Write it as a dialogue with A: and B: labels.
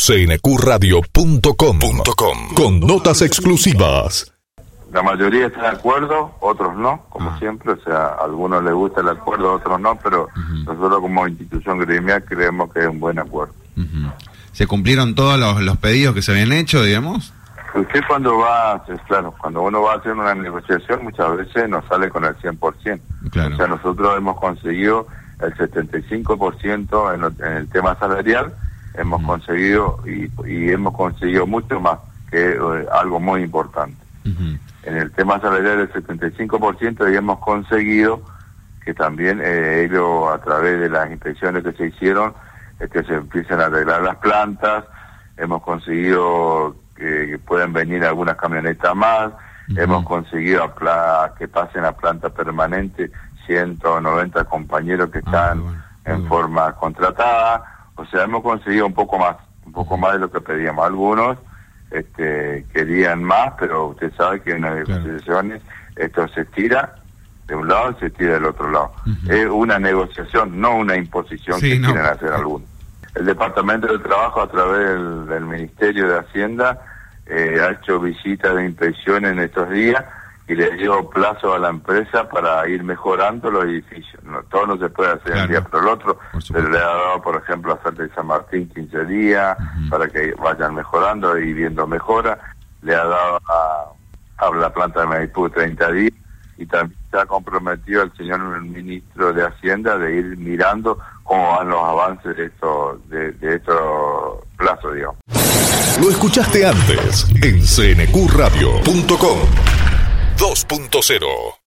A: cnqradio.com con notas exclusivas.
B: La mayoría está de acuerdo, otros no, como siempre, o sea, a algunos les gusta el acuerdo, a otros no, pero nosotros como institución gremial creemos que es un buen acuerdo.
C: ¿Se cumplieron todos los pedidos que se habían hecho, digamos?
B: Usted cuando cuando uno va a hacer una negociación muchas veces no sale con el 100%.
C: Claro.
B: O sea, nosotros hemos conseguido el 75% en el tema salarial, hemos conseguido y hemos conseguido mucho más, que algo muy importante. En el tema salarial del 75% y hemos conseguido que también ellos a través de las inspecciones que se hicieron que se empiecen a arreglar las plantas, hemos conseguido que puedan venir algunas camionetas más, hemos conseguido que pasen a planta permanente 190 compañeros que están en forma contratada, o sea, hemos conseguido un poco más de lo que pedíamos. Algunos querían más, pero usted sabe que en las negociaciones esto se tira de un lado y se tira del otro lado. Es una negociación, no una imposición que quieren hacer algunos. El Departamento de Trabajo, a través del Ministerio de Hacienda, ha hecho visitas de inspección en estos días y le dio plazo a la empresa para ir mejorando los edificios. Todo no se puede hacer un día por el otro, pero le ha dado, por ejemplo, a Santa de San Martín 15 días para que vayan mejorando y viendo mejora. Le ha dado a la planta de Maipú 30 días y también se ha comprometido el señor ministro de Hacienda de ir mirando cómo van los avances de estos plazos, digamos.
A: Lo escuchaste antes en cnqradio.com 2.0.